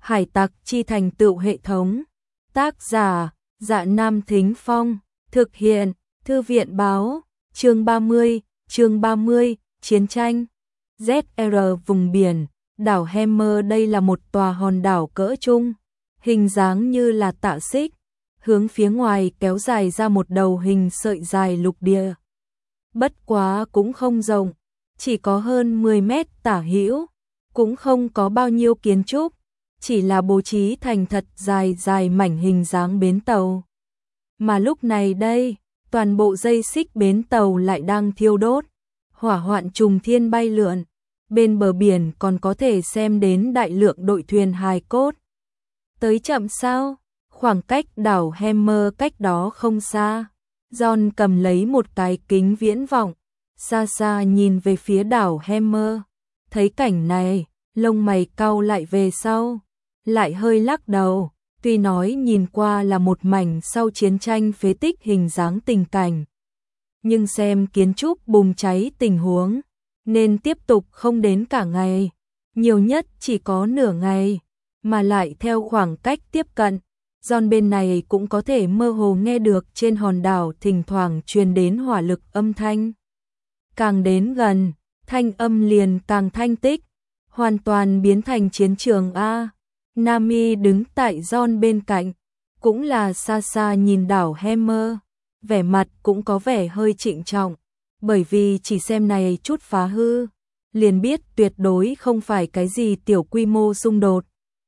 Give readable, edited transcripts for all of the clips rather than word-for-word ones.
Hải tặc chi thành tựu hệ thống. Tác giả: Dạ Nam Thính Phong. Thực hiện: Thư viện báo. Chương 30, Chiến tranh. ZR vùng biển, đảo Hammer đây là một tòa hòn đảo cỡ trung, hình dáng như là tạ xích, hướng phía ngoài kéo dài ra một đầu hình sợi dài lục địa. Bất quá cũng không rộng, chỉ có hơn 10 mét tả hữu, cũng không có bao nhiêu kiến trúc, chỉ là bố trí thành thật dài mảnh hình dáng bến tàu. Mà lúc này đây, toàn bộ dây xích bến tàu lại đang thiêu đốt, hỏa hoạn trùng thiên bay lượn, bên bờ biển còn có thể xem đến đại lượng đội thuyền hài cốt. Tới chậm sao? Khoảng cách đảo Hammer cách đó không xa. John cầm lấy một cái kính viễn vọng, xa xa nhìn về phía đảo Hammer. Thấy cảnh này, lông mày cau lại về sau, lại hơi lắc đầu. Tuy nói nhìn qua là một mảnh sau chiến tranh phế tích hình dáng tình cảnh, nhưng xem kiến trúc bùng cháy tình huống, nên tiếp tục không đến cả ngày, nhiều nhất chỉ có nửa ngày, mà lại theo khoảng cách tiếp cận. John bên này cũng có thể mơ hồ nghe được trên hòn đảo thỉnh thoảng truyền đến hỏa lực âm thanh. Càng đến gần, thanh âm liền càng thanh tích, hoàn toàn biến thành chiến trường A. Nami đứng tại John bên cạnh, cũng là xa xa nhìn đảo Hammer, vẻ mặt cũng có vẻ hơi trịnh trọng, bởi vì chỉ xem này chút phá hư, liền biết tuyệt đối không phải cái gì tiểu quy mô xung đột.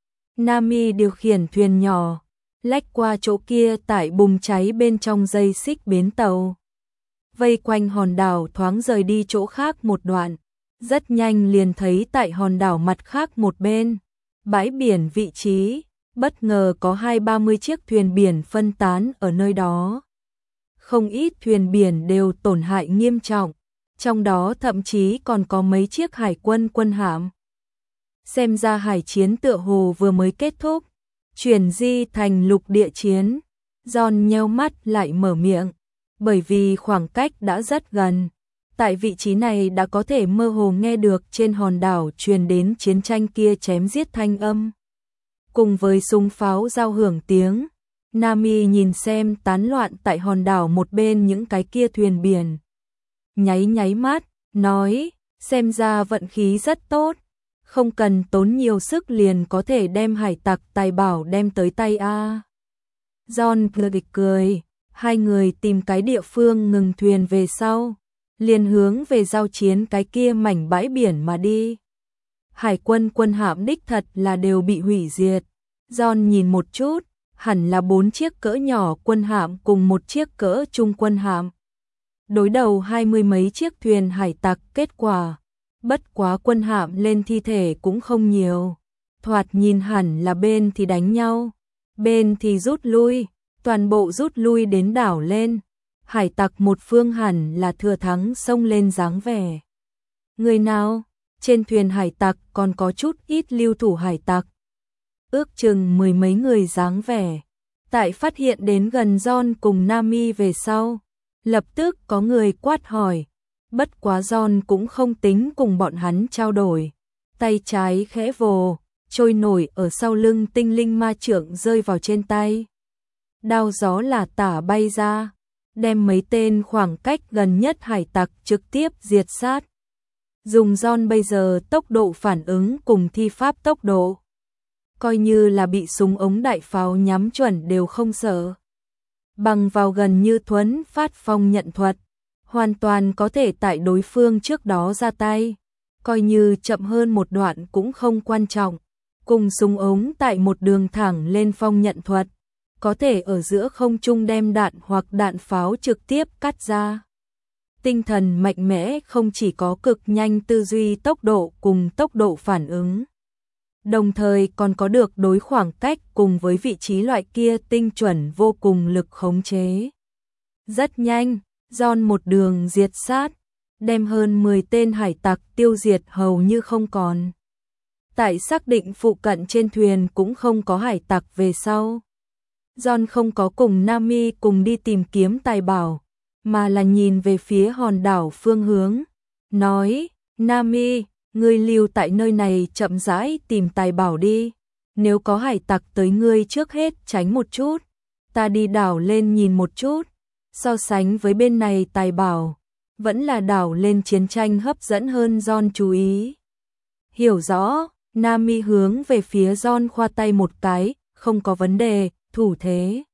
Nami điều khiển thuyền nhỏ, lách qua chỗ kia tại bùng cháy bên trong dây xích bến tàu, vây quanh hòn đảo thoáng rời đi chỗ khác một đoạn, rất nhanh liền thấy tại hòn đảo mặt khác một bên, bãi biển vị trí, bất ngờ có 20-30 chiếc thuyền biển phân tán ở nơi đó. Không ít thuyền biển đều tổn hại nghiêm trọng, trong đó thậm chí còn có mấy chiếc hải quân quân hạm. Xem ra hải chiến tựa hồ vừa mới kết thúc, chuyển di thành lục địa chiến. John nheo mắt lại mở miệng, bởi vì khoảng cách đã rất gần. Tại vị trí này đã có thể mơ hồ nghe được trên hòn đảo truyền đến chiến tranh kia chém giết thanh âm. Cùng với súng pháo giao hưởng tiếng, Nami nhìn xem tán loạn tại hòn đảo một bên những cái kia thuyền biển. Nháy mắt, nói, xem ra vận khí rất tốt, không cần tốn nhiều sức liền có thể đem hải tặc tài bảo đem tới tay A. John cười, hai người tìm cái địa phương ngừng thuyền về sau, liền hướng về giao chiến cái kia mảnh bãi biển mà đi. Hải quân quân hạm đích thật là đều bị hủy diệt. John nhìn một chút, hẳn là 4 chiếc cỡ nhỏ quân hạm cùng một chiếc cỡ trung quân hạm. Đối đầu 20 mấy chiếc thuyền hải tặc, kết quả bất quá quân hạm lên thi thể cũng không nhiều. Thoạt nhìn hẳn là bên thì đánh nhau, bên thì rút lui, toàn bộ rút lui đến đảo lên. Hải tặc một phương hẳn là thừa thắng xông lên dáng vẻ. Người nào? Trên thuyền hải tặc còn có chút ít lưu thủ hải tặc, ước chừng 10 mấy người dáng vẻ. Tại phát hiện đến gần John cùng Nami về sau, lập tức có người quát hỏi. Bất quá John cũng không tính cùng bọn hắn trao đổi, tay trái khẽ vồ, trôi nổi ở sau lưng tinh linh ma trượng rơi vào trên tay. Đao gió là tả bay ra, đem mấy tên khoảng cách gần nhất hải tặc trực tiếp diệt sát. Dùng John bây giờ tốc độ phản ứng cùng thi pháp tốc độ, coi như là bị súng ống đại pháo nhắm chuẩn đều không sợ. Bằng vào gần như thuấn phát phong nhận thuật, hoàn toàn có thể tại đối phương trước đó ra tay, coi như chậm hơn một đoạn cũng không quan trọng. Cùng súng ống tại một đường thẳng lên phong nhận thuật, có thể ở giữa không trung đem đạn hoặc đạn pháo trực tiếp cắt ra. Tinh thần mạnh mẽ không chỉ có cực nhanh tư duy tốc độ cùng tốc độ phản ứng, đồng thời còn có được đối khoảng cách cùng với vị trí loại kia tinh chuẩn vô cùng lực khống chế. Rất nhanh, John một đường diệt sát, đem hơn 10 tên hải tặc tiêu diệt hầu như không còn. Tại xác định phụ cận trên thuyền cũng không có hải tặc về sau, John không có cùng Nami cùng đi tìm kiếm tài bảo, mà là nhìn về phía hòn đảo phương hướng, nói, Nami, ngươi lưu tại nơi này chậm rãi tìm tài bảo đi, nếu có hải tặc tới ngươi trước hết tránh một chút, ta đi đảo lên nhìn một chút. So sánh với bên này tài bảo, vẫn là đảo lên chiến tranh hấp dẫn hơn John chú ý. Hiểu rõ, Nami hướng về phía John khoa tay một cái, không có vấn đề, thủ thế.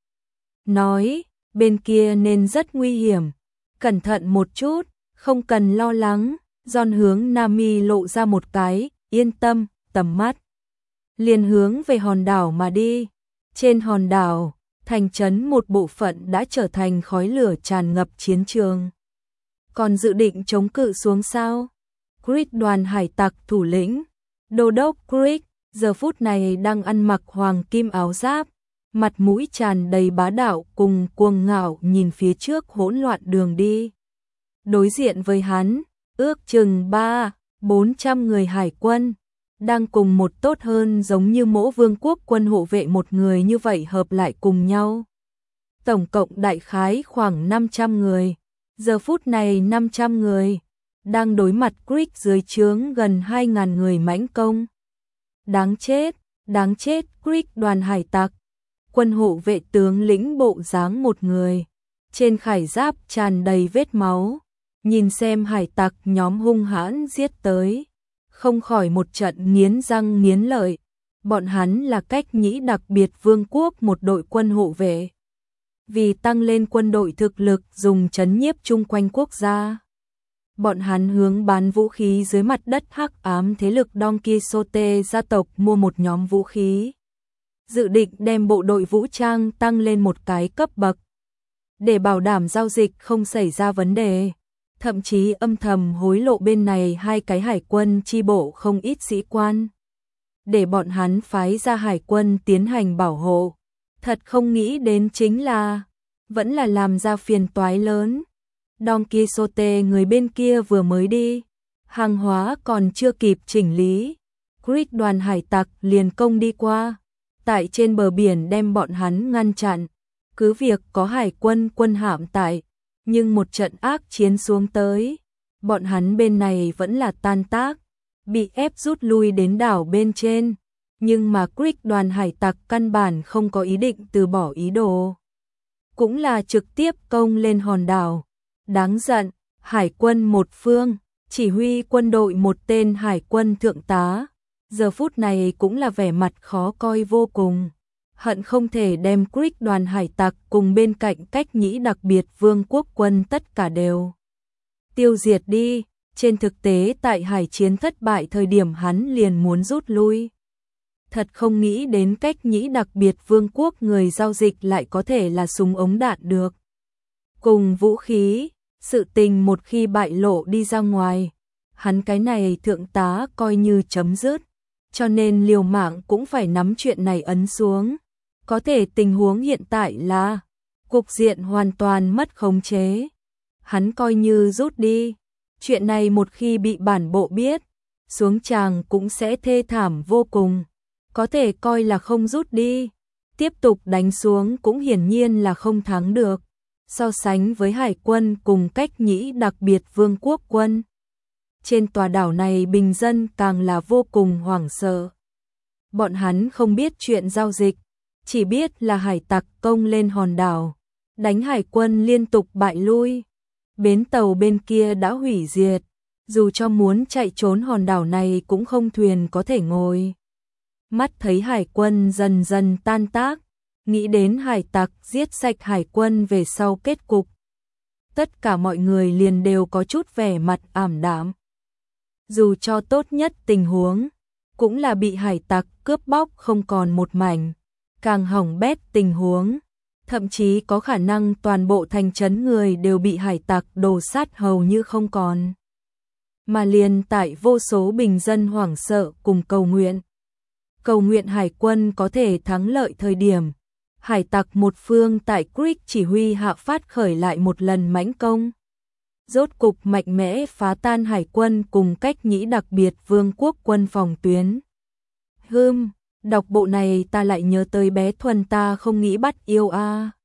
Nói, bên kia nên rất nguy hiểm, cẩn thận một chút, không cần lo lắng. John hướng Nami lộ ra một cái, yên tâm, tầm mắt. Liền hướng về hòn đảo mà đi. Trên hòn đảo, thành trấn một bộ phận đã trở thành khói lửa tràn ngập chiến trường. Còn dự định chống cự xuống sao? Creed đoàn hải tặc thủ lĩnh, đô đốc Creed, giờ phút này đang ăn mặc hoàng kim áo giáp, mặt mũi tràn đầy bá đạo cùng cuồng ngạo nhìn phía trước hỗn loạn đường đi. Đối diện với hắn, ước chừng 300-400 người hải quân, đang cùng một tốt hơn giống như mỗi vương quốc quân hộ vệ một người như vậy hợp lại cùng nhau. Tổng cộng đại khái khoảng 500 người, giờ phút này 500 người, đang đối mặt Creed dưới trướng gần 2.000 người mãnh công. Đáng chết, Creed đoàn hải tặc, quân hộ vệ tướng lĩnh bộ dáng một người, trên khải giáp tràn đầy vết máu, nhìn xem hải tặc nhóm hung hãn giết tới, không khỏi một trận nghiến răng nghiến lợi. Bọn hắn là cách nhĩ đặc biệt vương quốc một đội quân hộ vệ. Vì tăng lên quân đội thực lực dùng trấn nhiếp chung quanh quốc gia. Bọn hắn hướng bán vũ khí dưới mặt đất hắc ám thế lực Don Quixote gia tộc mua một nhóm vũ khí. Dự định đem bộ đội vũ trang tăng lên một cái cấp bậc. Để bảo đảm giao dịch không xảy ra vấn đề. Thậm chí âm thầm hối lộ bên này 2 cái hải quân chi bộ không ít sĩ quan. Để bọn hắn phái ra hải quân tiến hành bảo hộ. Thật không nghĩ đến chính là, vẫn là làm ra phiền toái lớn. Don Quixote người bên kia vừa mới đi, hàng hóa còn chưa kịp chỉnh lý. Creed đoàn hải tặc liền công đi qua, tại trên bờ biển đem bọn hắn ngăn chặn. Cứ việc có hải quân quân hạm tại, nhưng một trận ác chiến xuống tới, bọn hắn bên này vẫn là tan tác, bị ép rút lui đến đảo bên trên. Nhưng mà Creed đoàn hải tặc căn bản không có ý định từ bỏ ý đồ. Cũng là trực tiếp công lên hòn đảo. Đáng giận, hải quân một phương, chỉ huy quân đội một tên hải quân thượng tá. Giờ phút này cũng là vẻ mặt khó coi vô cùng. Hận không thể đem Creed đoàn hải tặc cùng bên cạnh cách nhĩ đặc biệt vương quốc quân tất cả đều tiêu diệt đi. Trên thực tế tại hải chiến thất bại thời điểm hắn liền muốn rút lui. Thật không nghĩ đến cách nhĩ đặc biệt vương quốc người giao dịch lại có thể là súng ống đạn được. Cùng vũ khí, sự tình một khi bại lộ đi ra ngoài, hắn cái này thượng tá coi như chấm dứt, cho nên liều mạng cũng phải nắm chuyện này ấn xuống. Có thể tình huống hiện tại là, cục diện hoàn toàn mất khống chế. Hắn coi như rút đi, chuyện này một khi bị bản bộ biết, xuống tràng cũng sẽ thê thảm vô cùng. Có thể coi là không rút đi, tiếp tục đánh xuống cũng hiển nhiên là không thắng được. So sánh với hải quân cùng cách nhĩ đặc biệt vương quốc quân, trên tòa đảo này bình dân càng là vô cùng hoảng sợ. Bọn hắn không biết chuyện giao dịch, chỉ biết là hải tặc công lên hòn đảo, đánh hải quân liên tục bại lui. Bến tàu bên kia đã hủy diệt, dù cho muốn chạy trốn hòn đảo này cũng không thuyền có thể ngồi. Mắt thấy hải quân dần dần tan tác, nghĩ đến hải tặc giết sạch hải quân về sau kết cục. Tất cả mọi người liền đều có chút vẻ mặt ảm đạm. Dù cho tốt nhất tình huống, cũng là bị hải tặc cướp bóc không còn một mảnh. Càng hỏng bét tình huống, thậm chí có khả năng toàn bộ thành trấn người đều bị hải tặc đồ sát hầu như không còn. Mà liền tại vô số bình dân hoảng sợ cùng cầu nguyện hải quân có thể thắng lợi thời điểm, hải tặc một phương tại Creed chỉ huy hạ phát khởi lại một lần mãnh công. Rốt cục mạnh mẽ phá tan hải quân cùng cách nhĩ đặc biệt vương quốc quân phòng tuyến. Đọc bộ này ta lại nhớ tới bé Thuần ta không nghĩ bắt yêu a.